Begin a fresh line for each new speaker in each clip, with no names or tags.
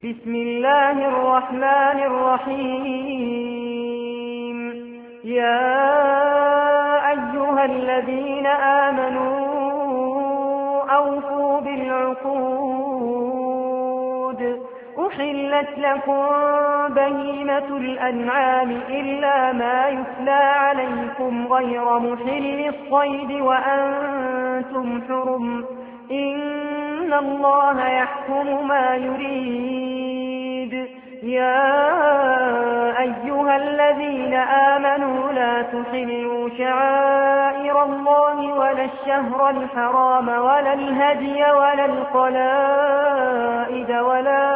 بسم الله الرحمن الرحيم. يا أيها الذين آمنوا أوفوا بالعقود. أحلت لكم بهيمة الأنعام إلا ما يتلى عليكم غير محل الصيد وأنتم حرم. إن الله يحكم ما يريد. يا أيها الذين آمنوا لا تحلوا شعائر الله ولا الشهر الحرام ولا الهدي ولا القلائد ولا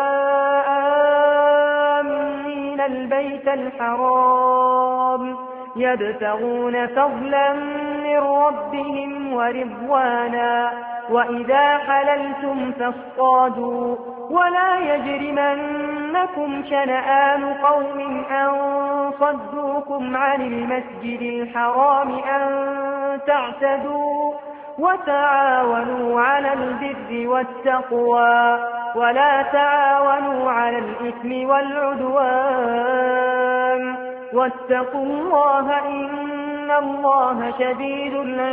آمين البيت الحرام يبتغون فضلا من ربهم ورضوانا. وإذا حللتم فاصطادوا ولا يجرمنكم شنآن قوم أن صدوكم عن المسجد الحرام أن تعتدوا. وتعاونوا على البر والتقوى ولا تعاونوا على الإثم والعدوان. واتقوا الله إن الله شديد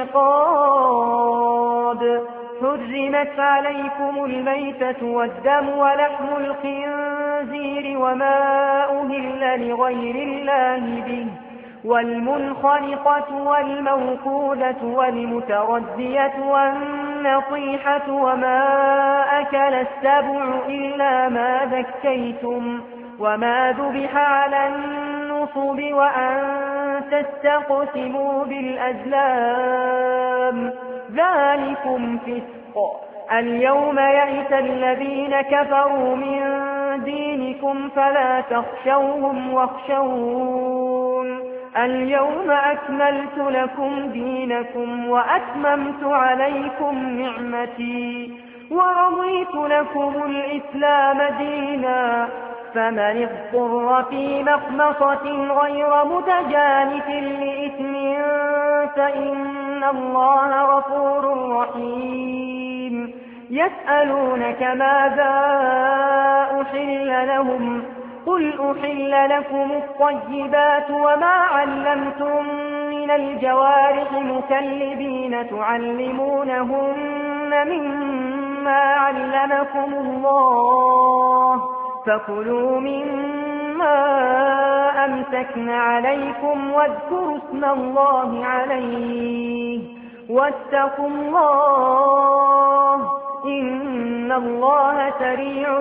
العقاب. حرمت عليكم الميتة والدم ولحم الخنزير وما أهل لغير الله به والمنخنقة والموقودة والمتردية والنطيحة وما أكل السبع إلا ما ذكيتم وما ذبح على النصب وأن تستقسموا بالأزلام ذلكم فسق. اليوم يئس الذين كفروا من دينكم فلا تخشوهم واخشون. اليوم أكملت لكم دينكم وأتممت عليكم نعمتي ورضيت لكم الإسلام دينا. فمن اضطر في مخمصة غير متجانف لإثم فإن الله غفور رحيم. يسألونك ماذا أحل لهم قل أحل لكم الطيبات وما علمتم من الجوارح مكلبين تعلمونهن مما علمكم الله فكلوا مما أمسكن عليكم واذكروا اسم الله عليه واتقوا الله إن الله سريع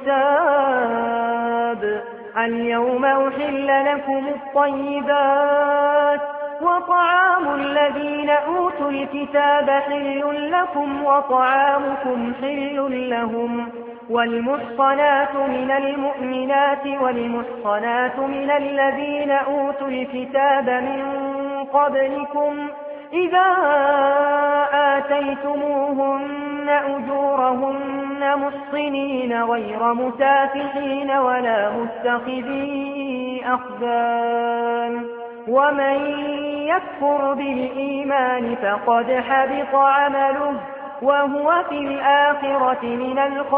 الحساب. اليوم أحل لكم الطيبات وطعام الذين أوتوا الكتاب حل لكم وطعامكم حل لهم. والمحصنات من المؤمنات والمحصنات من الذين أوتوا الكتاب من قبلكم إذا آتيتموهن أجورهن محصنين غير مسافحين ولا متخذي أخدان. ومن يكفر بالإيمان فقد حبط عمله وهو في الآخرة من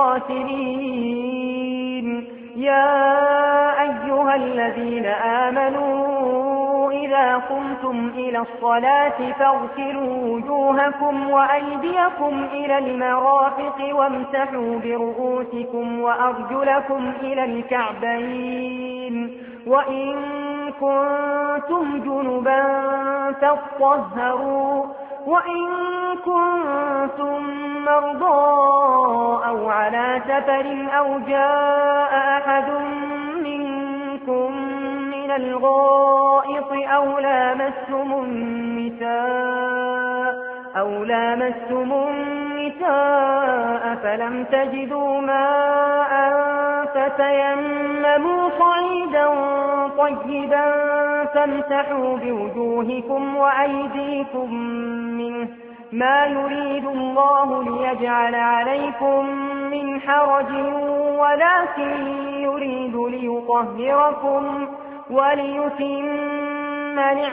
الخاسرين. يا أيها الذين آمنوا إذا قمتم إلى الصلاة فاغسلوا وجوهكم وأيديكم إلى المرافق وامسحوا برؤوسكم وأرجلكم إلى الكعبين وإن كنتم جنبا فاطهروا وإن كنتم مرضى أو على سفر أو جاء أحد منكم من الغائط أو لامستم النساء فلم تجدوا ماء فتيمموا صعيدا طيبا فامسحوا بوجوهكم وأيديكم منه ما يريد الله ليجعل عليكم من حرج ولكن يريد ليطهركم وليتم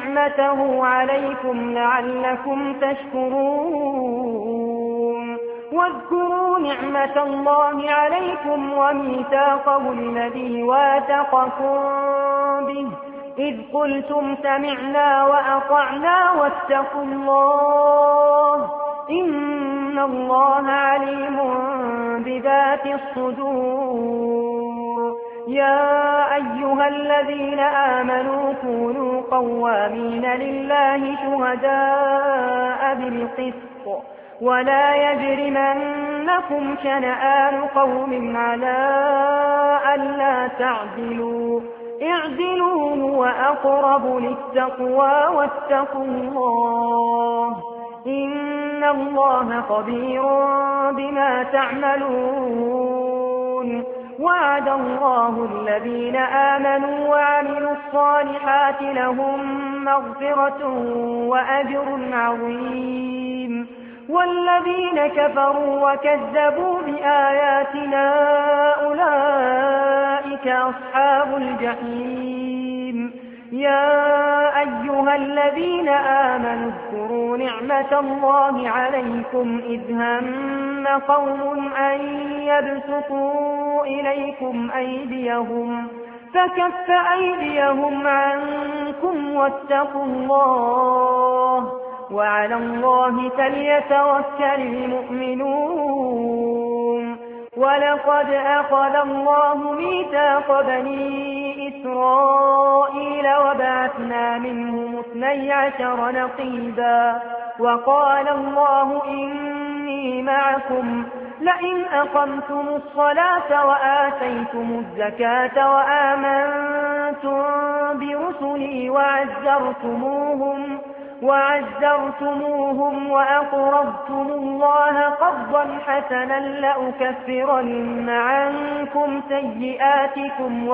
نعمته عليكم لعلكم تشكرون. واذكروا نعمة الله عليكم وميثاقه الذي واثقكم به إذ قلتم سمعنا وأطعنا واتقوا الله إن الله عليم بذات الصدور. يا أيها الذين آمنوا كونوا قوامين لله شهداء بالقسط ولا يجرمنكم شنآن قوم على ألا تعدلوا اعدلوا هو أقرب للتقوى واتقوا الله إن الله خبير بما تعملون. وعد الله الذين آمنوا وعملوا الصالحات لهم مغفرة وأجر عظيم والذين كفروا وكذبوا بآياتنا أولئك أصحاب الجحيم. يا أيها الذين آمنوا اذكروا نعمة الله عليكم إذ هم قوم أن يبسطوا إليكم أيديهم فكف أيديهم عنكم واتقوا الله وعلى الله فليتوكل المؤمنون. ولقد أخذ الله ميثاق بني إسرائيل وبعثنا منهم 12 نقيبا وقال الله إني معكم لئن أقمتم الصلاة وآتيتم الزكاة وآمنتم برسلي وعزرتموهم وأقرضتم الله قرضا حسنا لأكفرن عنكم سيئاتكم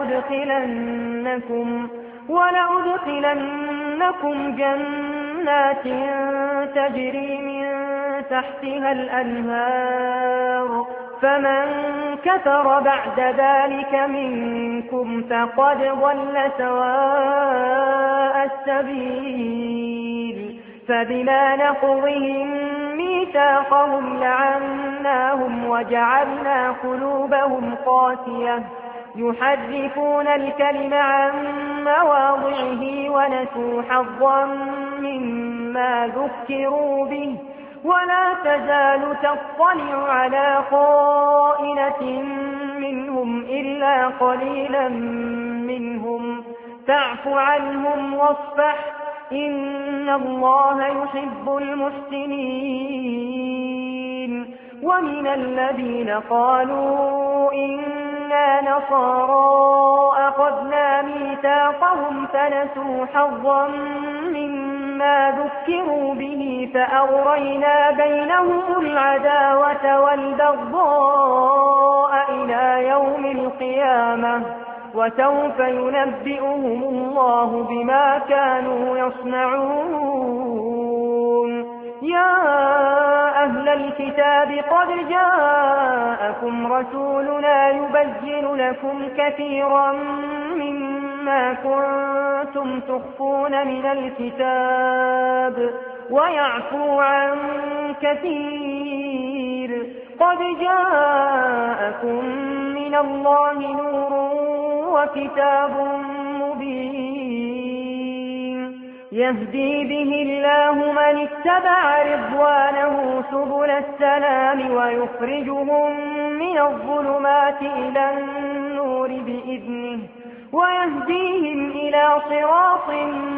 ولأدخلنكم جنات تجري من تحتها الأنهار فمن كفر بعد ذلك منكم فقد ضل سواء السبيل. فبما نقضهم ميثاقهم لعناهم وجعلنا قلوبهم قاسية يحرفون الكلم عن مواضعه ونسوا حظا مما ذكروا به ولا تزال تطلع على خائنة منهم إلا قليلا منهم فاعف عنهم واصفح إن الله يحب المحسنين. ومن الذين قالوا إنا نصارى أخذنا ميثاقهم فنسوا حظا مما ذكروا به فأغرينا بينهم العداوة والبغضاء إلى يوم القيامة وسوف ينبئهم الله بما كانوا يصنعون. يا أهل الكتاب قد جاءكم رسولنا يبين لكم كثيرا مما كنتم تخفون من الكتاب ويعفو عن كثير. قد جاءكم من الله نور وكتاب مبين يهدي به الله من اتبع رضوانه سبل السلام ويخرجهم من الظلمات إلى النور بإذنه ويهديهم إلى صراط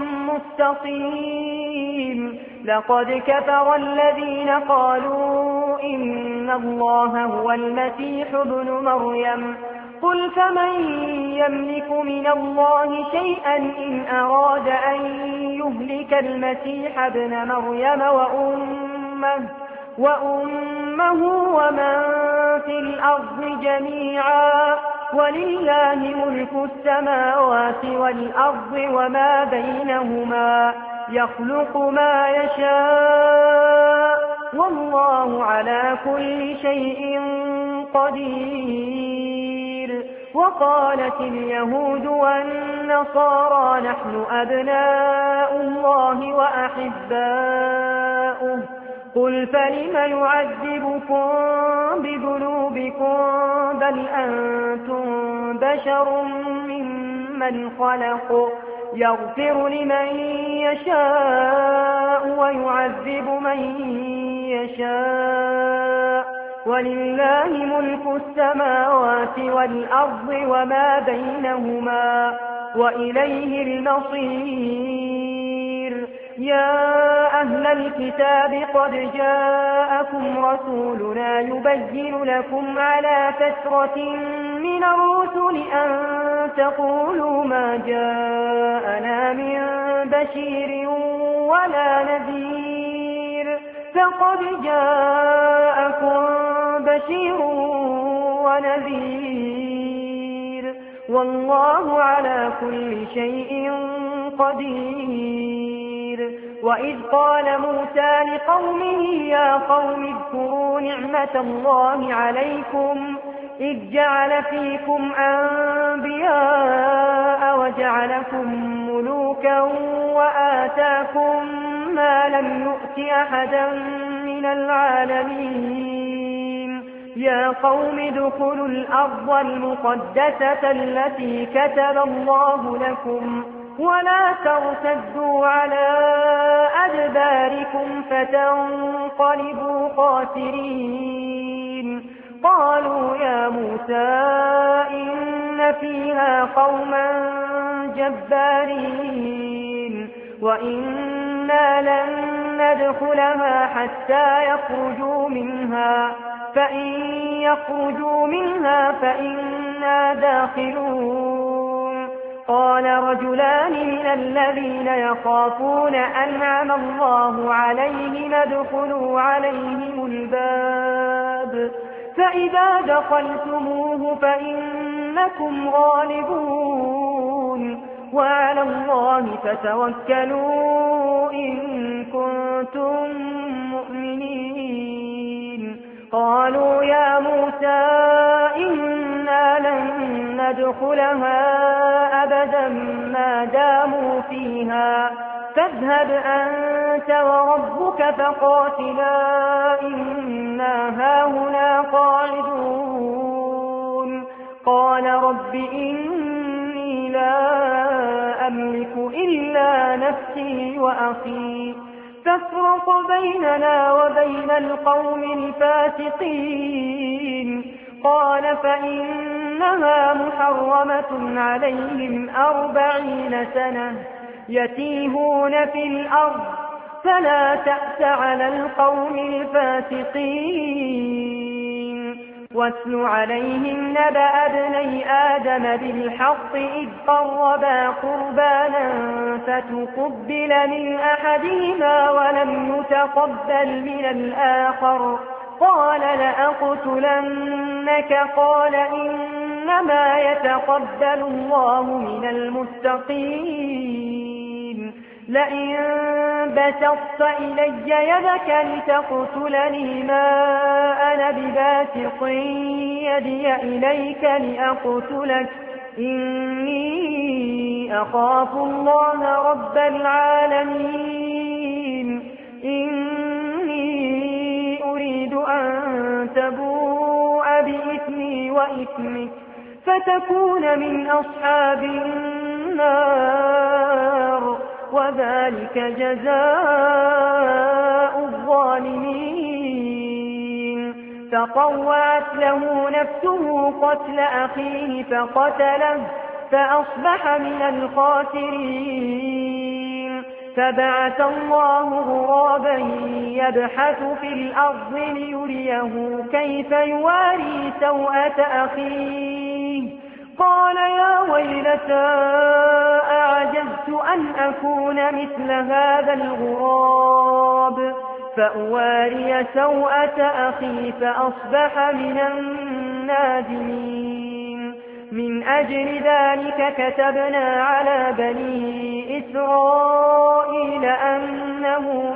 مستقيم. لقد كفر الذين قالوا إن الله هو المسيح ابن مريم قل فمن يملك من الله شيئا إن أراد أن يهلك المسيح ابن مريم وأمه ومن في الأرض جميعا ولله ملك السماوات والأرض وما بينهما يخلق ما يشاء والله على كل شيء قدير. وقالت اليهود والنصارى نحن أبناء الله وأحباؤه قل فلم يعذبكم بذنوبكم بل أنتم بشر ممن خلق يغفر لمن يشاء ويعذب من يشاء ولله ملك السماوات والأرض وما بينهما وإليه المصير يا أهل الكتاب قد جاءكم رسولنا يبين لكم على فترة من الرسل أن تقولوا ما جاءنا من بشير ولا نذير فقد جاءكم بشير ونذير والله على كل شيء قدير وإذ قال موسى لقومه يا قوم اذكروا نعمة الله عليكم إذ جعل فيكم أنبياء وجعلكم ملوكا وآتاكم ما لم يؤت أحدا من العالمين يا قوم ادخلوا الأرض المقدسة التي كتب الله لكم ولا ترتدوا على أدباركم فتنقلبوا خاسرين قالوا يا موسى إن فيها قوما جبارين وإنا لن ندخلها حتى يخرجوا منها فإن يخرجوا منها فإنا داخلون قال رجلان من الذين يخافون أنعم الله عليهم ادخلوا عليهم الباب فإذا دخلتموه فإنكم غالبون وعلى الله فتوكلوا إن كنتم مؤمنين قالوا يا موسى إنا لن ندخلها أبدا ما داموا فيها فاذهب أنت وربك فقاتلا إنا هاهنا قاعدون قال رب إني لا أملك إلا نفسي وأخي فافرق بيننا وبين القوم الفاسقين قال فإنها محرمة عليهم 40 سنة يتيهون في الأرض فلا تأس على القوم الفاسقين واتل عليهم نبأ ابني آدم بالحق إذ قربا قربانا فتقبل من أحدهما ولم يتقبل من الآخر قال لأقتلنك قال إنما يتقبل الله من المتقين لئن بسطت إلي يدك لتقتلني ما أنا بباسط يدي إليك لأقتلك إني أخاف الله رب العالمين إني أريد أن تبوء بإثمي وإثمك فتكون من أصحاب النار وذلك جزاء الظالمين فطوعت له نفسه قتل أخيه فقتله فأصبح من الخاسرين فبعث الله غرابا يبحث في الأرض ليريه كيف يواري سوءة أخيه قال يا ويلتى أعجزت أن أكون مثل هذا الغراب فأواري سوءة أخي فأصبح من النادمين من أجل ذلك كتبنا على بني إسرائيل أنه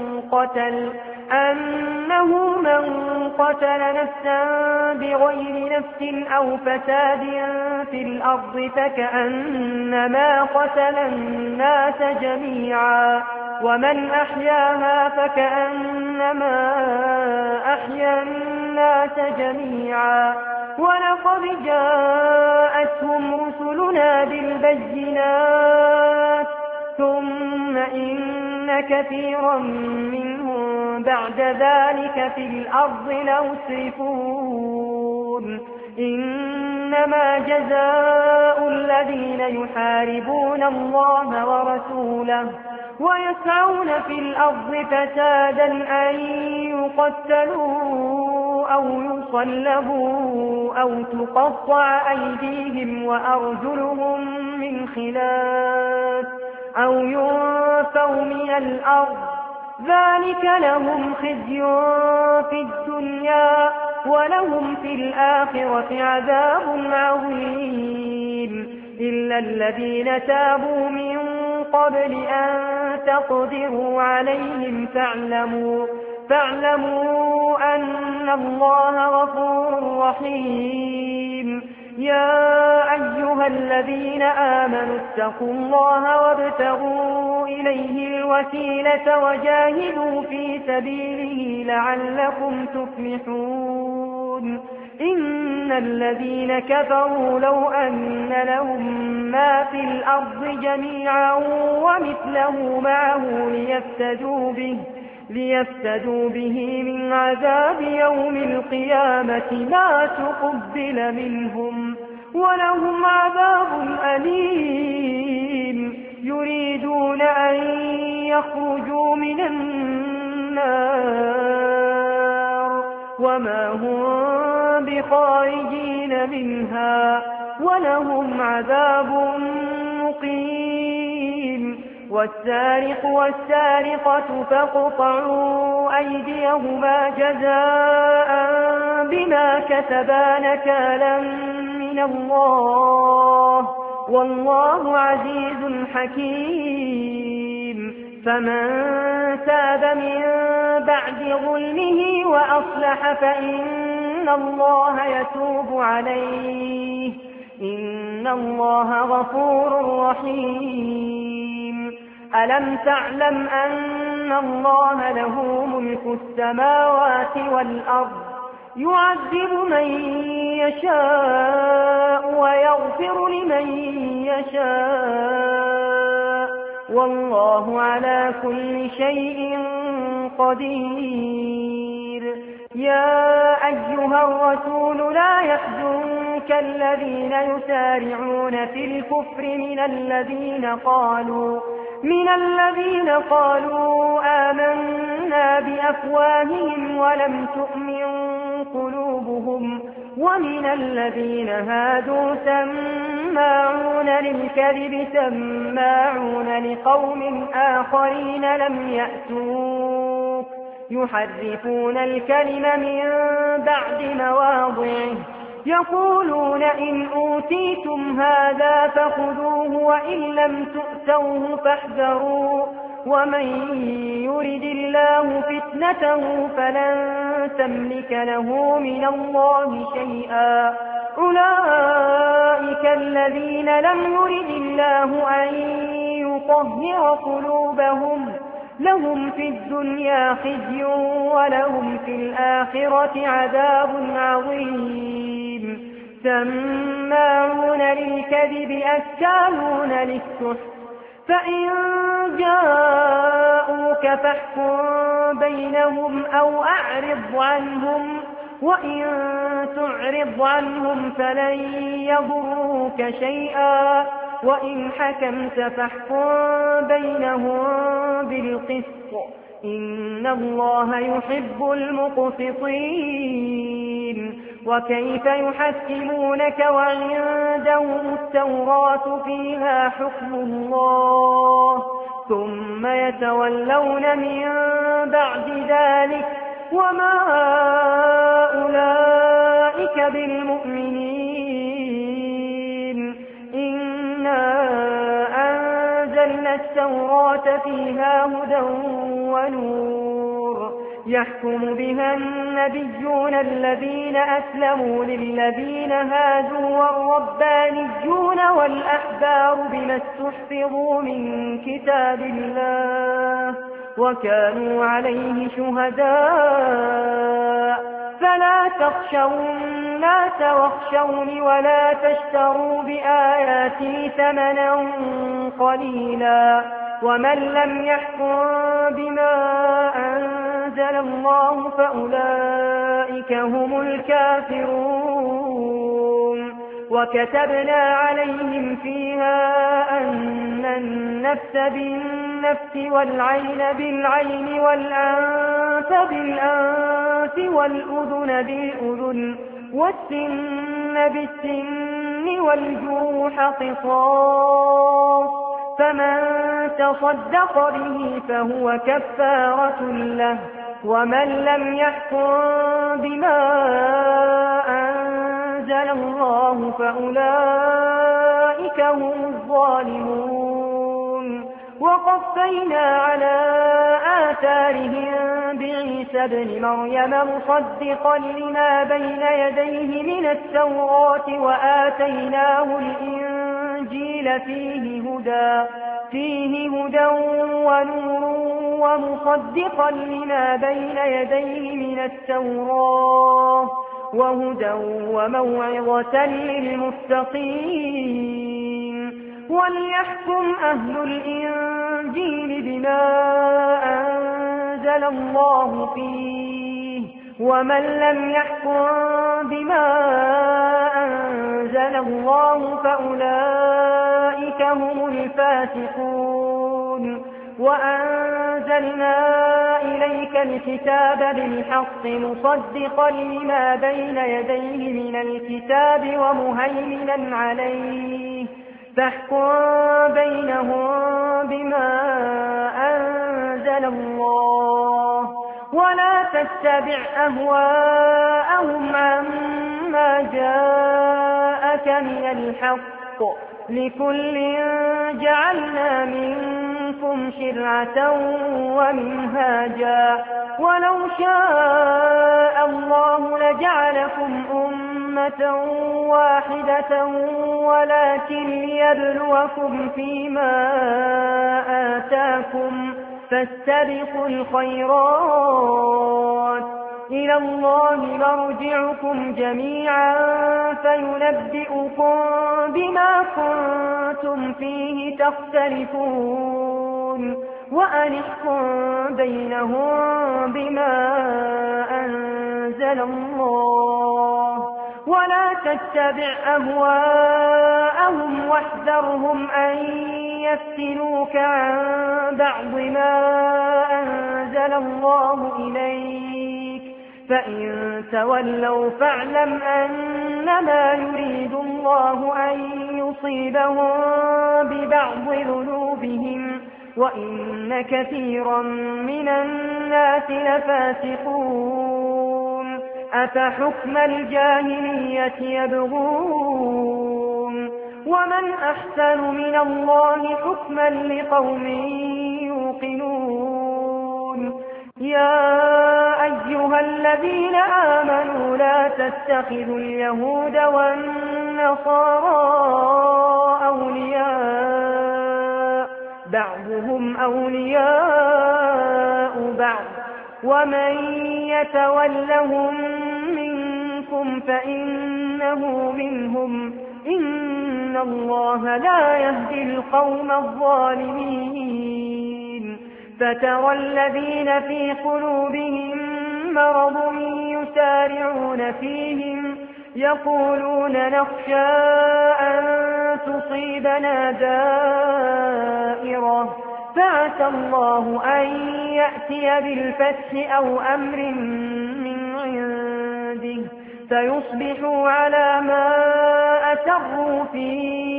من قتل نفسا بغير نفس أو فساد في الأرض فكأنما قتل الناس جميعا ومن أحياها فكأنما أحيا الناس جميعا ولقد جاءتهم رسلنا بالبينات ثم إن كثيرا منهم بعد ذلك في الأرض لمسرفون إنما جزاء الذين يحاربون الله ورسوله ويسعون في الأرض فسادا أن يقتلوا أو يصلبوا أو تقطع أيديهم وأرجلهم من خلاف أو ينفوا من الأرض ذلك لهم خزي في الدنيا ولهم في الآخرة عذاب عظيم إلا الذين تابوا من قبل أن تقدروا عليهم فاعلموا أن الله غفور رحيم يا أيها الذين آمنوا اتقوا الله وابتغوا إليه الوسيلة وجاهدوا في سبيله لعلكم تفلحون إن الذين كفروا لو أن لهم ما في الأرض جميعا ومثله معه ليفتدوا به من عذاب يوم القيامة ما تقبل منهم ولهم عذاب أليم يريدون أن يخرجوا من النار وما هم بخارجين منها ولهم عذاب مقيم والسارق والسارقة فاقطعوا أيديهما جزاء بما كسبا نكالا من الله والله عزيز حكيم فمن تاب من بعد ظلمه وأصلح فإن الله يتوب عليه إن الله غفور رحيم ألم تعلم أن الله له ملك السماوات والأرض يعذب من يشاء ويغفر لمن يشاء والله على كل شيء قدير يا أيها الرسول لا يحزنك الذين يسارعون في الكفر من الذين قالوا آمنا بأفواههم ولم تؤمن قلوبهم ومن الذين هادوا سماعون للكذب سماعون لقوم آخرين لم يأتوك يحرفون الكلم من بعد مواضعه يقولون إن أوتيتم هذا فخذوه وإن لم تؤتوه فاحذروا ومن يرد الله فتنته فلن تملك له من الله شيئا أولئك الذين لم يرد الله أن يطهر قلوبهم لهم في الدنيا خزي ولهم في الآخرة عذاب عظيم سماعون للكذب أكالون للسحت فإن جاءوك فاحكم بينهم أو أعرض عنهم وإن تعرض عنهم فلن يضروك شيئا وإن حكمت فاحكم بينهم بالقسط إن الله يحب المقسطين وكيف يحكمونك وعندهم التوراة فيها حكم الله ثم يتولون من بعد ذلك وما أولئك بالمؤمنين إنا أنزلنا التوراة فيها هدى ونور يحكم بها النبيون الذين أسلموا للذين هادوا والربانيون والأحبار بما استحفظوا من كتاب الله وكانوا عليه شهداء فلا تخشوا الناس واخشوني ولا تشتروا بآياتي ثمنا قليلا ومن لم يحكم بما أنزل الله فأولئك هم الكافرون وكتبنا عليهم فيها أن النفس بالنفس والعين بالعين والأنف بالأنف والأذن بالأذن والسن بالسن والجروح قصاص فمن تصدق به فهو كفارة له ومن لم يحكم بما أنزل الله فأولئك هم الظالمون وقفينا على آثارهم بعيسى ابن مريم مصدقا لما بين يديه من التوراة وآتيناه الإنجيل فيه هدى ونور ومصدقا لما بين يديه من التوراة وهدى وموعظة للمتقين وليحكم أهل الإنجيل بما أنزل الله فيه ومن لم يحكم بما أنزل الله فأولئك هم الفاسقون وأنزلنا إليك الكتاب بالحق مصدقا لما بين يديه من الكتاب ومهيمنا عليه فاحكم بينهم بما أنزل الله ولا تتبع أهواءهم عما جاءك من الحق لكل جعلنا منكم شرعة ومنهاجا ولو شاء الله لجعلكم أمة واحدة ولكن ليبلوكم فيما آتاكم فاستبقوا الخيرات إلى الله مرجعكم جميعا فينبئكم بما كنتم فيه تختلفون وأنحكم بينهم بما أنزل الله ولا تتبع أهواءهم واحذرهم أن يفتنوك عن بعض ما أنزل الله إليك فإن تولوا فاعلم أنما يريد الله أن يصيبهم ببعض ذنوبهم وإن كثيرا من الناس لفاسقون أفحكم الجاهلية يبغون ومن أحسن من الله حكما لقوم يوقنون يا أيها الذين آمنوا لا تتخذوا اليهود والنصارى أولياء بعضهم أولياء بعض ومن يتولهم منكم فإنه منهم إن الله لا يهدي القوم الظالمين فترى الذين في قلوبهم مرض يسارعون فيهم يقولون نخشى أن تصيبنا دائرة فعسى الله أن يأتي بالفتح أو أمر من عنده فيصبحوا على ما أسروا في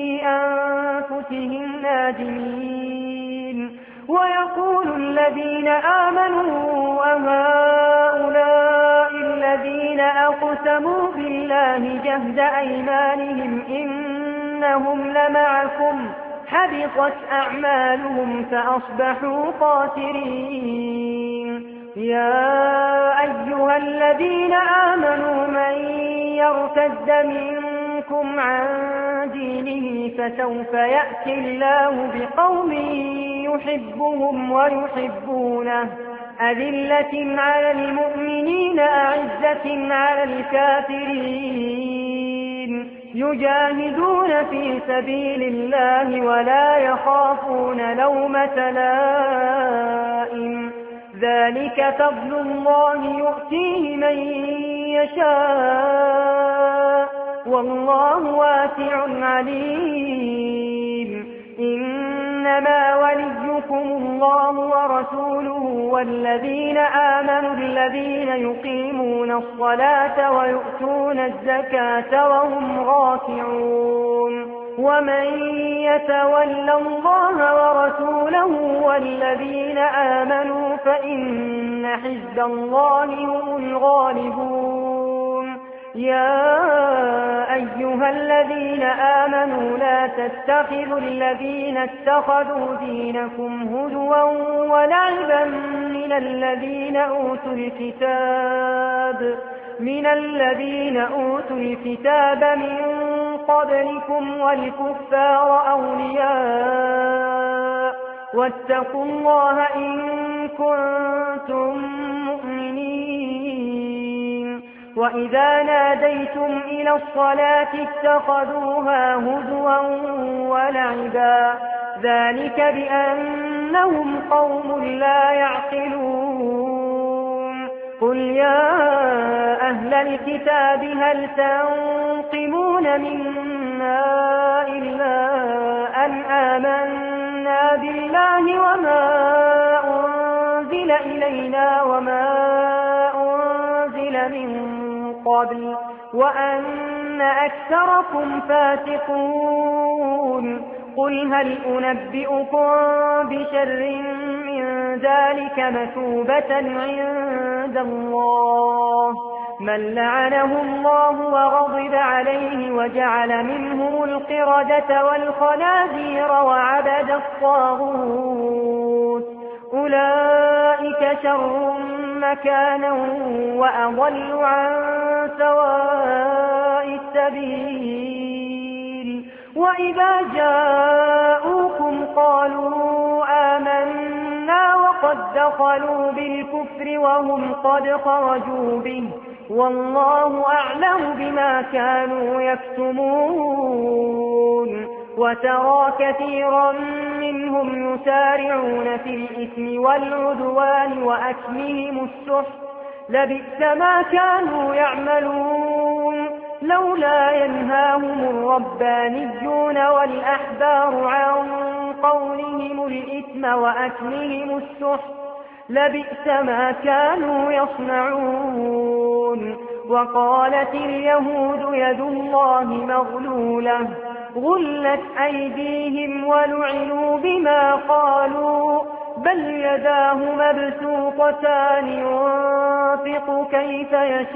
أنفسهم نادمين ويقول الذين آمنوا أهؤلاء الذين أقسموا بالله جهد أيمانهم إنهم لمعكم حبطت أعمالهم فأصبحوا خاسرين يا أيها الذين آمنوا من يرتد منكم عن دينه فسوف يأتي الله بقوم يحبهم ويحبونه أذلة على المؤمنين أعزة على الكافرين يجاهدون في سبيل الله ولا يخافون لومة لائم ذلك فضل الله يؤتيه من يشاء والله واسع عليم إنما وليكم الله ورسوله والذين آمنوا الذين يقيمون الصلاة ويؤتون الزكاة وهم راكعون ومن يتول الله ورسوله والذين آمنوا فإن حزب الله هم الغالبون يا أيها الذين آمنوا لا تتخذوا الذين اتخذوا دينكم هزوا ولعبا من الذين أوتوا الكتاب من قبلكم والكفار أولياء واتقوا الله إن كنتم مؤمنين وإذا ناديتم إلى الصلاة اتخذوها هزوا ولعبا ذلك بأنهم قوم لا يعقلون قل يا أهل الكتاب هل تنقمون منا إلا أن آمنا بالله وما أنزل إلينا وما أنزل من قبل وأن أكثركم فاسقون قل هل أنبئكم بشر من ذلك مثوبة عند الله من لعنه الله وغضب عليه وجعل منهم القردة والخنازير وعبد الطاغوت أولئك شر مكانا وأضل عن سواء السبيل وإذا جاءوكم قالوا آمنا وقد دخلوا بالكفر وهم قد خرجوا به والله أعلم بما كانوا يكتمون وترى كثيرا منهم يسارعون في الإثم والعدوان وأكلهم السحت لبئس ما كانوا يعملون لولا ينهاهم الربانيون والأحبار عن قولهم الإثم وأكلهم السحت لبئس ما كانوا يصنعون وقالت اليهود يد الله مغلولة غلت أيديهم ولعنوا بما قالوا بل يداه مبسوطتان ينفق كيف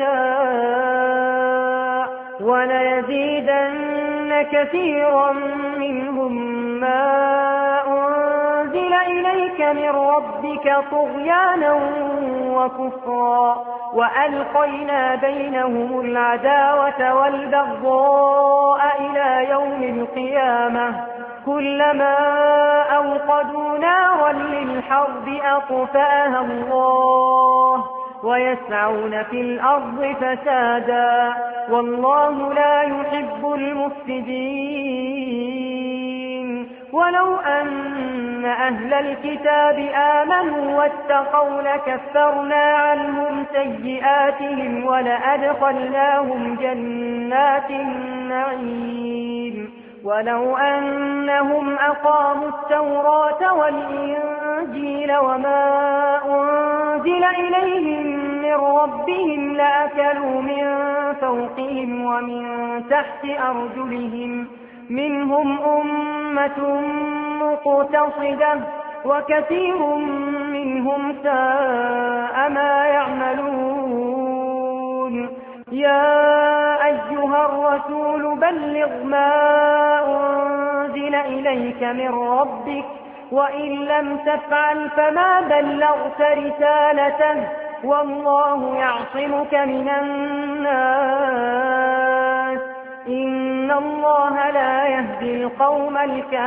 يشاء وليزيدن كثيرا منهم ما أنزل إليك من ربك طغيانا وكفرا وألقينا بينهم العداوة والبغضاء إلى يوم القيامة كلما أوقدوا نارا للحرب أطفأها الله ويسعون في الأرض فسادا والله لا يحب المفسدين ولو أن أهل الكتاب آمنوا واتقوا لكفرنا عنهم سيئاتهم ولأدخلناهم جنات النعيم ولو أنهم أقاموا التوراة والإنجيل وما أنزل إليهم من ربهم لأكلوا من فوقهم ومن تحت أرجلهم منهم أمة مقتصدة وكثير منهم ساء ما يعملون يا أيها الرسول بلغ ما أنزل إليك من ربك وإن لم تفعل فما بلغت رسالته والله يعصمك من الناس إن الله لا يهدي تهدي القوم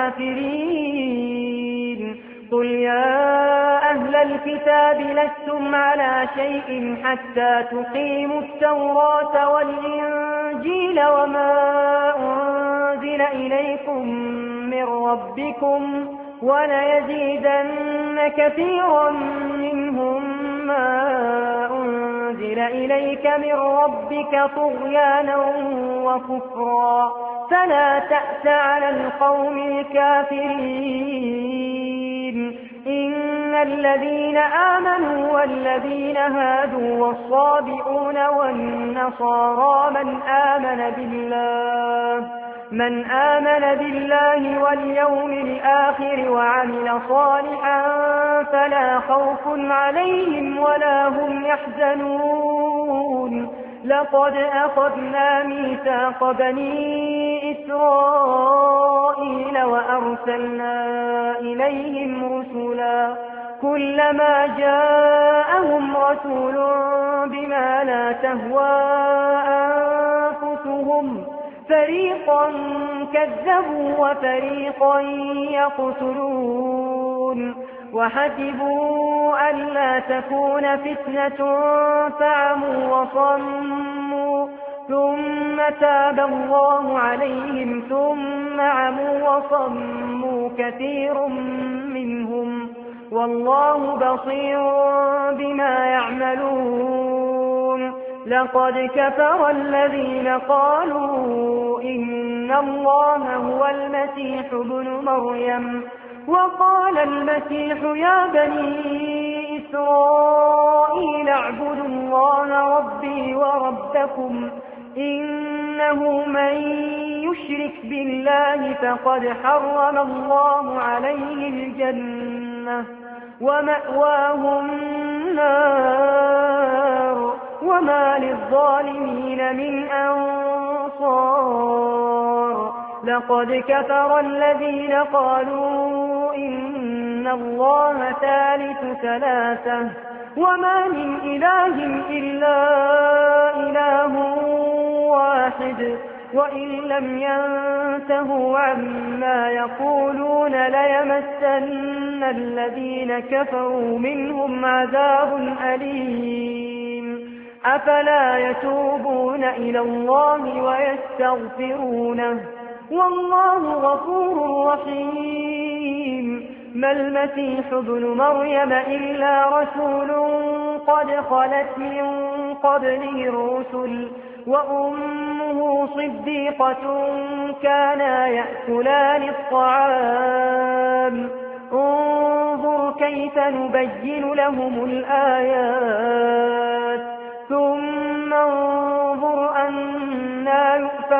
الكافرين قل يا أهل الكتاب لستم على شيء حتى تقيموا التوراة والإنجيل وما أنزل إليكم من ربكم وليزيدن كثيرا منهم ما أنزل إليك من ربك طغيانا وكفرا فلا تأس على القوم الكافرين إن الذين آمنوا والذين هادوا والصابئون والنصارى من آمن بالله واليوم الآخر وعمل صالحا فلا خوف عليهم ولا هم يحزنون لقد أخذنا ميثاق بني إسرائيل وأرسلنا إليهم رسلا كلما جاءهم رسول بما لا تهوى أنفسهم فريقا كذبوا وفريقا يقتلون وحسبوا ألا تكون فتنة فعموا وصموا ثم تاب الله عليهم ثم عموا وصموا كثير منهم والله بصير بما يعملون لقد كفر الذين قالوا إن الله هو المسيح ابن مريم وقال المسيح يا بني إسرائيل اعبدوا الله ربي وربكم إنه من يشرك بالله فقد حرم الله عليه الجنة ومأواه النار وما للظالمين من أنصار لقد كفر الذين قالوا إن الله ثالث ثلاثة وما من إله إلا إله واحد وإن لم ينتهوا عما يقولون ليمسن الذين كفروا منهم عذاب أليم أفلا يتوبون إلى الله ويستغفرونه والله غفور رحيم ما المسيح ابن مريم إلا رسول قد خلت من قبله الرسل وأمه صديقة كانا يأكلان الطعام انظر كيف نبين لهم الآيات ثم انظر أنا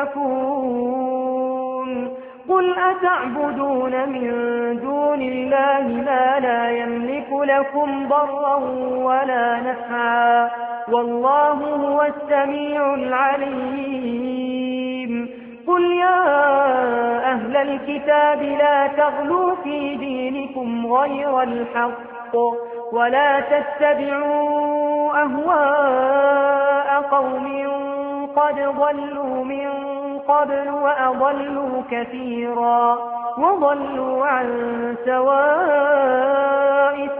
يؤفكون قل أتعبدون من دون الله ما لا يملك لكم ضرا ولا نفعا والله هو السميع العليم قل يا أهل الكتاب لا تغلوا في دينكم غير الحق ولا تتبعوا أهواء قوم قد ضلوا من قبل وأضلوا كثيرا وضلوا عن سواء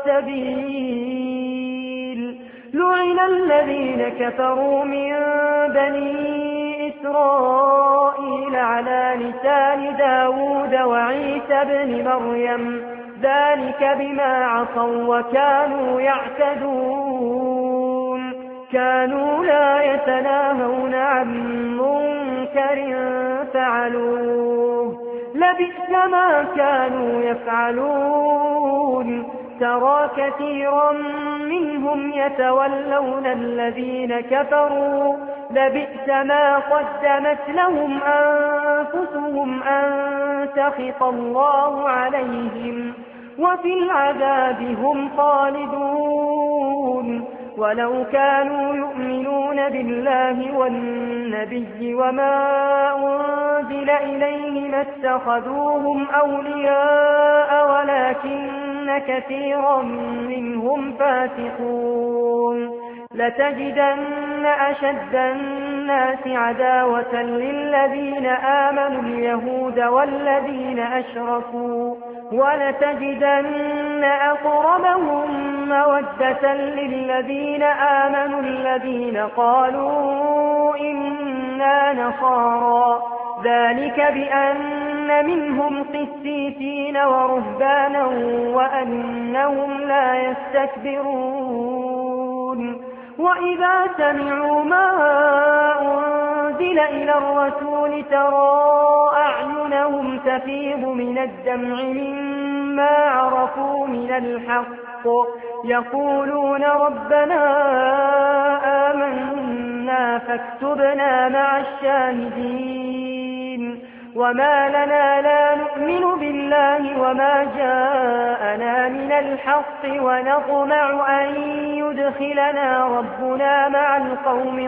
السبيل لعن الذين كفروا من بني إسرائيل على لسان داود وعيسى بن مريم ذلك بما عصوا وكانوا يعتدون كانوا لا يتناهون عن منكر فعلوه لبئس ما كانوا يفعلون ترى كثيرا منهم يتولون الذين كفروا لبئس ما قدمت لهم أنفسهم أن سخط الله عليهم وفي العذاب هم خالدون ولو كانوا يؤمنون بالله والنبي وما أنزل إليه ما اتخذوهم أولياء ولكن كثيرا منهم فاسقون لتجدن أشد الناس عداوة للذين آمنوا اليهود والذين أشركوا ولتجدن أقربهم مودة للذين آمنوا الذين قالوا إنا نصارى ذلك بأن منهم قسيسين ورهبانا وأنهم لا يستكبرون وإذا سمعوا ما أنزل إلى الرسول ترى أعينهم تفيض من الدمع مما عرفوا من الحق يقولون ربنا آمنا فاكتبنا مع الشاهدين وما لنا لا نؤمن بالله وما جاءنا من الحق ونطمع أن يدخلنا ربنا مع القوم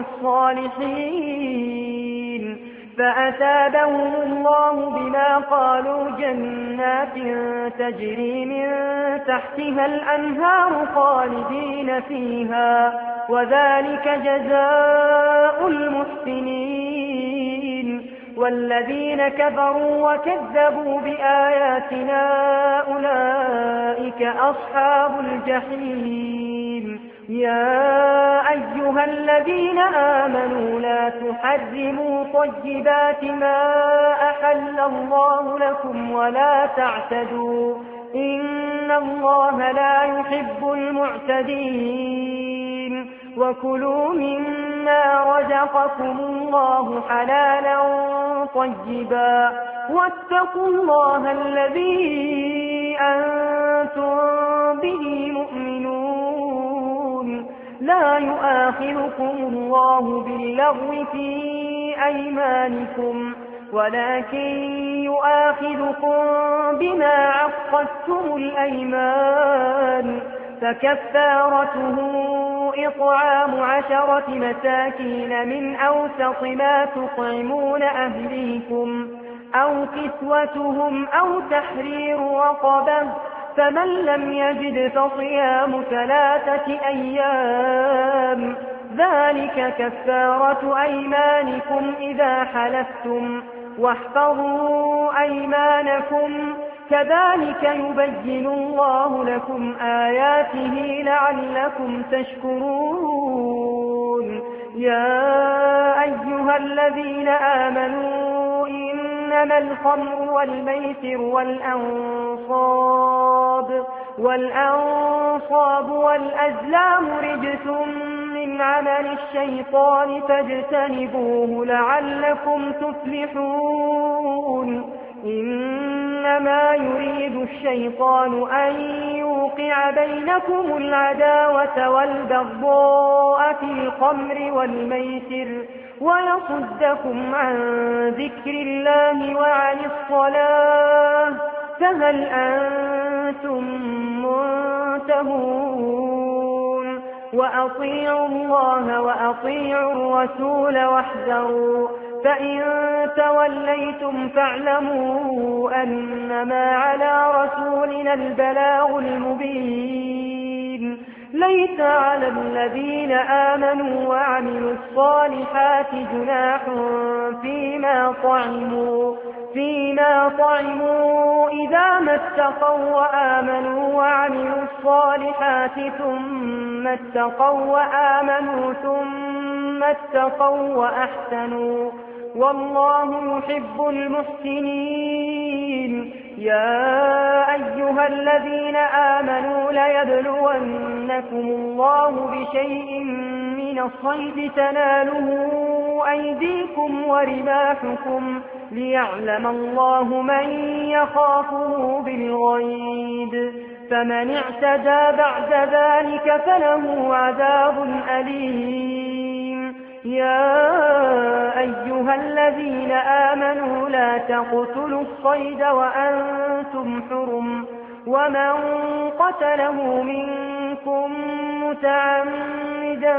الصالحين فأثابهم الله بما قالوا جنات تجري من تحتها الأنهار خالدين فيها وذلك جزاء المحسنين والذين كفروا وكذبوا بآياتنا أولئك أصحاب الجحيم يا أيها الذين آمنوا لا تحرموا طيبات ما أحل الله لكم ولا تعتدوا إن الله لا يحب المعتدين وكلوا مما رزقكم الله حلالا طيبا واتقوا الله الذي أنتم به مؤمنون لا يؤاخذكم الله باللغو في أيمانكم ولكن يؤاخذكم بما عقدتم الأيمان فكفارته إطعام 10 مساكين من أوسط ما تطعمون أهليكم أو كسوتهم أو تحرير رقبة فمن لم يجد فصيام 3 أيام ذلك كفارة أيمانكم إذا حلفتم واحفظوا أيمانكم كذلك يبين الله لكم آياته لعلكم تشكرون يا أيها الذين آمنوا إنما الخمر والميسر والأنصاب والأزلام رجس من عمل الشيطان فاجتنبوه لعلكم تفلحون إنما يريد الشيطان أن يوقع بينكم العداوة والبغضاء في الخمر والميسر ويصدكم عن ذكر الله وعن الصلاة فهل أنتم منتهون وأطيعوا الله وأطيعوا الرسول واحذروا فإن توليتم فاعلموا أنما على رسولنا البلاغ المبين ليس على الذين آمنوا وعملوا الصالحات جناح فيما طعموا إذا ما اتقوا وآمنوا وعملوا الصالحات ثم اتقوا وأحسنوا والله يحب المحسنين يا أيها الذين آمنوا ليبلونكم الله بشيء من الصيد تناله أيديكم ورماحكم ليعلم الله من يخافه بالغيب فمن اعتدى بعد ذلك فله عذاب أليم يا أيها الذين آمنوا لا تقتلوا الصيد وأنتم حرم ومن قتله منكم متعمدا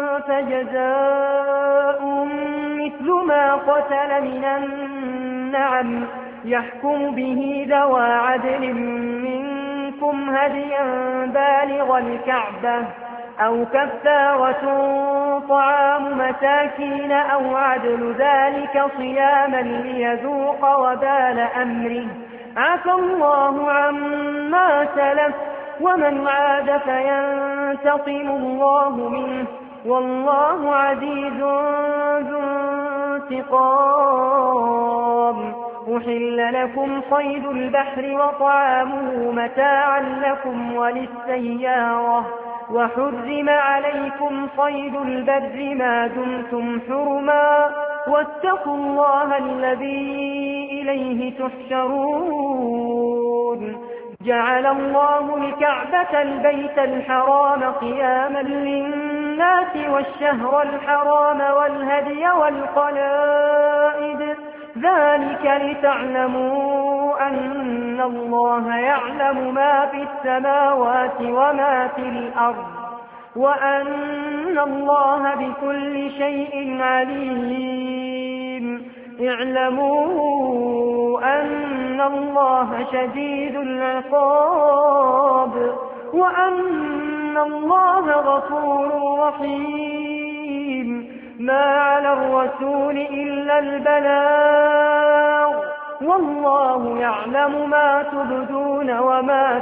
فجزاء مثل ما قتل من النعم يحكم به ذوى عدل منكم هديا بالغ الكعبة أو كفارة طعام مساكين أو عدل ذلك صياما ليذوق وبال أمره عفى الله عما سلف ومن عاد فينتقم الله منه والله عزيز ذو انتقام. أحل لكم صيد البحر وطعامه متاعا لكم وللسيارة وحرم عليكم صيد البر ما دمتم حرما واتقوا الله الذي إليه تحشرون. جعل الله الكعبة البيت الحرام قياما للناس والشهر الحرام والهدي والقلائد ذلك لتعلموا أن الله يعلم ما في السماوات وما في الأرض وأن الله بكل شيء عليم. اعلموا أن الله شديد العقاب وأن الله غفور رحيم. ما على الرسول إلا البلاغ والله يعلم ما تبدون وما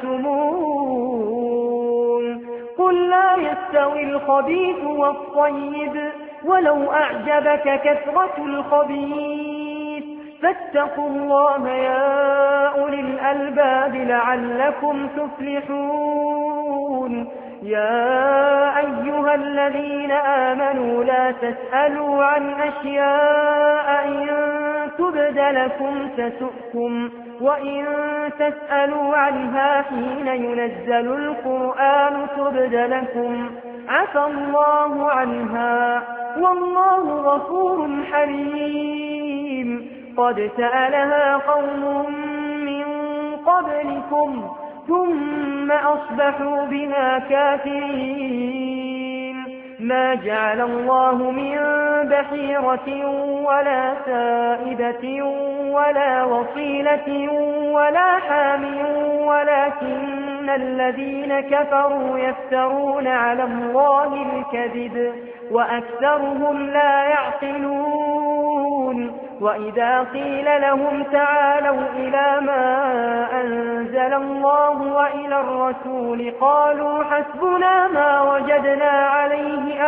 تكتمون. قل لا يستوي الخبيث والطيب ولو أعجبك كثرة الخبيث فاتقوا الله يا أولي الألباب لعلكم تفلحون. يا أيها الذين آمنوا لا تسألوا عن أشياء إن تبد لكم تسؤكم وإن تسألوا عنها حين ينزل القرآن تبد لكم عفى الله عنها والله غفور حليم. قد سألها قوم من قبلكم ثم أصبحوا بها كافرين. ما جعل الله من بحيرة ولا سائبة ولا وصيلة ولا حام ولكن الذين كفروا يفترون على الله الكذب وأكثرهم لا يعقلون. وإذا قيل لهم تعالوا إلى ما أنزل الله وإلى الرسول قالوا حسبنا ما وجدنا عليه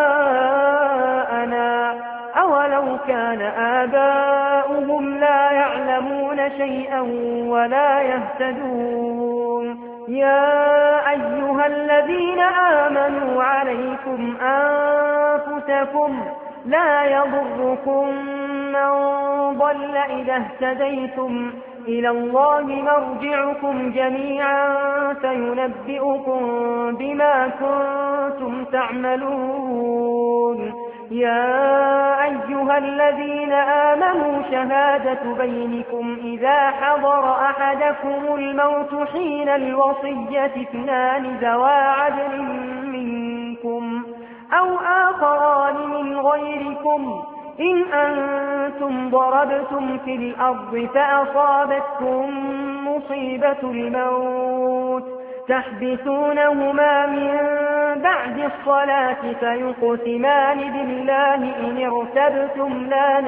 آباءنا أولو كان آباؤهم لا يعلمون شيئا ولا يهتدون. يا أيها الذين آمنوا عليكم أنفسكم لا يضركم من ضل إذا اهتديتم إلى الله مرجعكم جميعا فينبئكم بما كنتم تعملون. يا أيها الذين آمنوا شهادة بينكم إذا حضر أحدكم الموت حين الوصية اثنان ذوا عدل منكم أو آخران من غيركم إن أنتم ضربتم في الأرض فأصابتكم مصيبة الموت تحبسونهما من بعد الصلاة فيقسمان بالله إن ارتبتم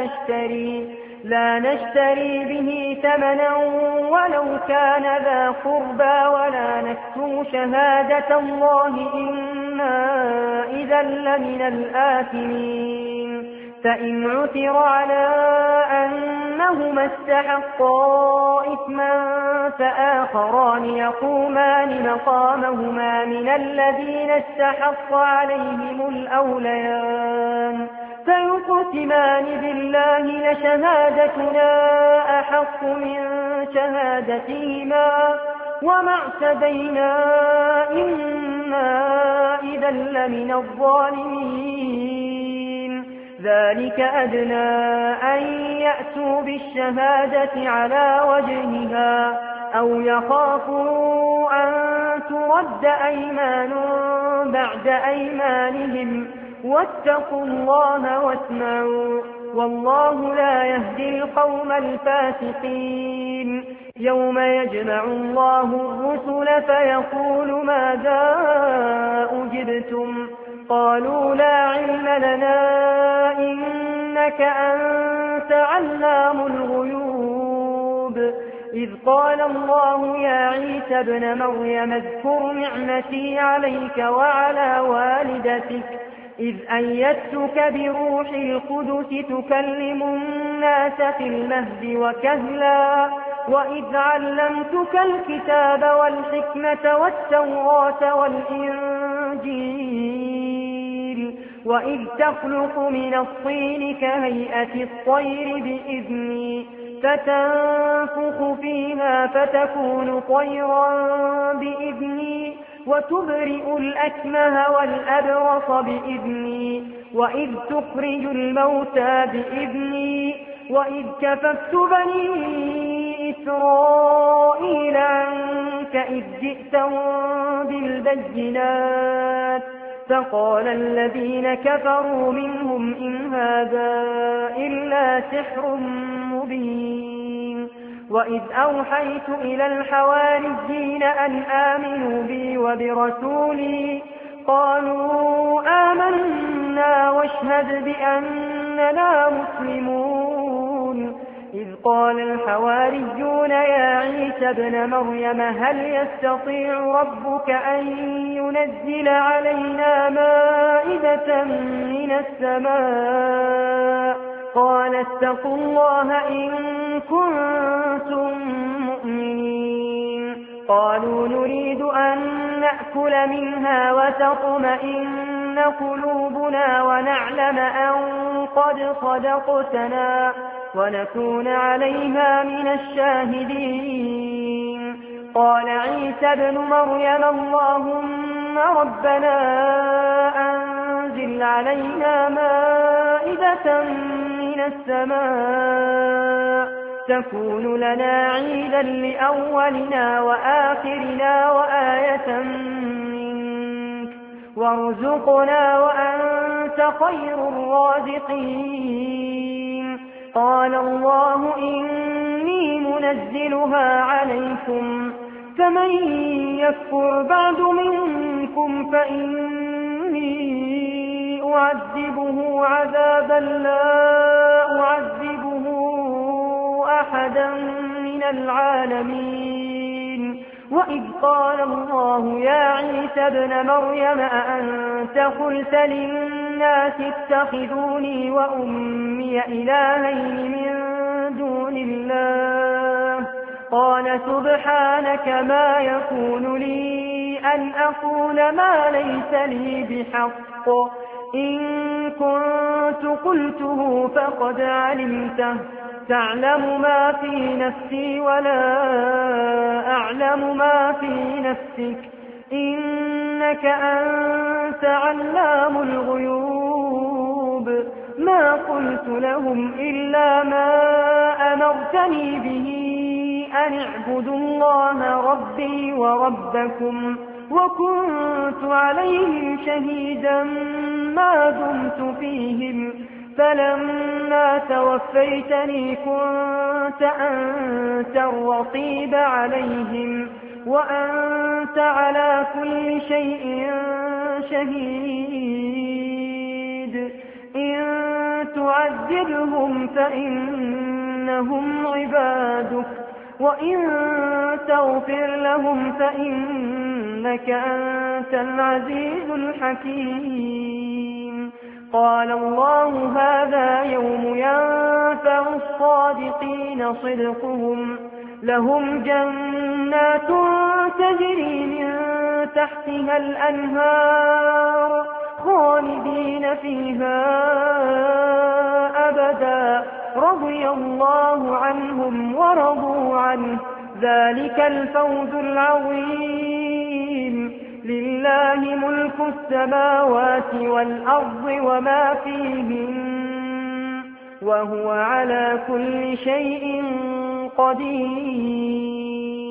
لا نشتري به ثمنا ولو كان ذا قربى ولا نكتم شهادة الله إنا إذا لمن الآثمين. فإن عثر على أنهما استحقا إثما فآخران يقومان مقامهما من الذين استحق عليهم الأوليان فيقسمان بالله لشهادتنا أحق من شهادتهما وما اعتدينا إنا إذا لمن الظالمين. ذلك أدنى أن يأتوا بالشهادة على وجهها أو يخافوا أن ترد أيمان بعد أيمانهم واتقوا الله واسمعوا والله لا يهدي القوم الفاسقين يوم يجمع الله الرسل فيقول ماذا أجبتم قالوا لا علم لنا إنك أنت علام الغيوب إذ قال الله يا عيسى ابن مريم اذكر نعمتي عليك وعلى والدتك إذ أيدتك بروح القدس تكلم الناس في المهد وكهلا وإذ علمتك الكتاب والحكمة والتوراة والإنجيل وإذ تخلق من الطين كهيئة الطير بإذني فتنفخ فيها فتكون طيرا بإذني وتبرئ الأكمه والأبرص بإذني وإذ تخرج الموتى بإذني وإذ كففت بني إسرائيل عنك إذ جئتهم بالبينات فقال الذين كفروا منهم إن هذا إلا سحر مبين وإذ أوحيت إلى الحواريين أن آمنوا بي وبرسولي قالوا آمنا واشهد بأننا مسلمون إذ قال الحواريون يا عيسى ابن مريم هل يستطيع ربك أن ينزل علينا مائدة من السماء قال اتقوا الله إن كنتم مؤمنين قالوا نريد أن نأكل منها وتطمئن قلوبنا ونعلم أن قد صدقتنا ونكون عليها من الشاهدين قال عيسى ابن مريم اللهم ربنا أنزل علينا مائدة من السماء تكون لنا عيدا لأولنا وآخرنا وآية منك وارزقنا وأنت خير الرازقين قال الله إني منزلها عليكم فمن يكفر بعد منكم فإني أعذبه عذابا لا أعذبه أحدا من العالمين وإذ قال الله يا عيسى ابن مريم أأنت قلت للناس اتخذوني وأمي إلهين من دون الله قال سبحانك ما يكون لي أن أقول ما ليس لي بحق إن كنت قلته فقد علمته تعلم ما في نفسي ولا أعلم ما في نفسك إنك أنت علام الغيوب ما قلت لهم إلا ما أمرتني به أن اعبدوا الله ربي وربكم وكنت عليهم شهيدا ما دمت فيهم فلما توفيتني كنت أنت الرقيب عليهم وأنت على كل شيء شهيد إن تعذبهم فإنهم عبادك وإن تغفر لهم فإنك أنت العزيز الحكيم قال الله هذا يوم ينفع الصادقين صدقهم لهم جنات تجري من تحتها الأنهار خالدين فيها أبدا رضي الله عنهم ورضوا عنه ذلك الفوز العظيم لله ملك السماوات والأرض وما فيهن وهو على كل شيء قدير